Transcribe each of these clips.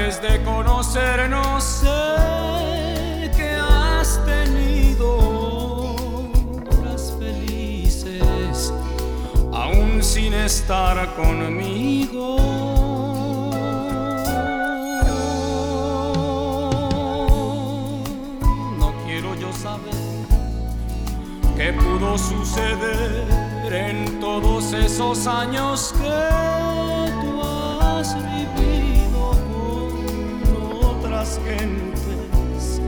antes de conocernos sé que has tenido horas felices, aún sin estar conmigo. No quiero yo saber qué pudo suceder en todos esos años que tú has vivido con otras gentes,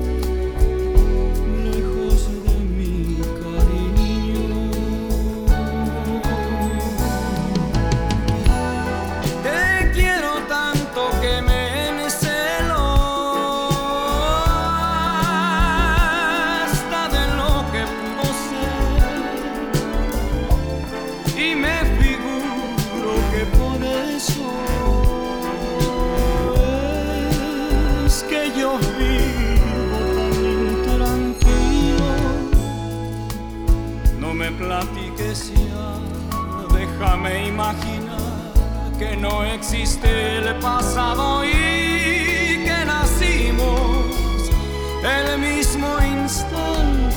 lejos de mi cariño. Te quiero tanto que me encelo hasta de lo que pudo ser, y me figuro que por eso es que yo vivo tan intranquilo. No me platiques ya, déjame imaginar que no existe el pasado y que nacimos el mismo instante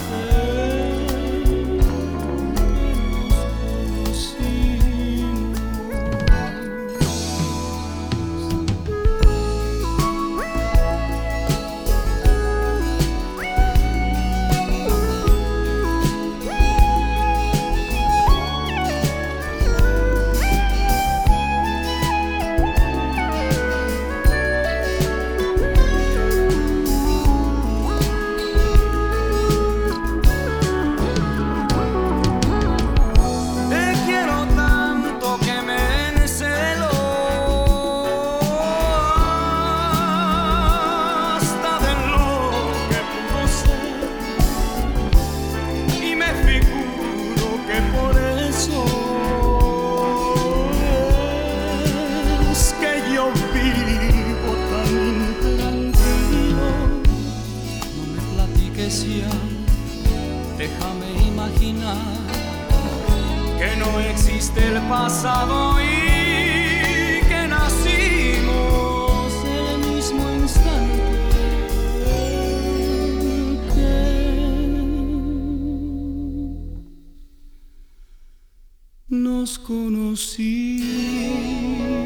déjame imaginar que no existe el pasado y que nacimos el mismo instante que nos conocimos.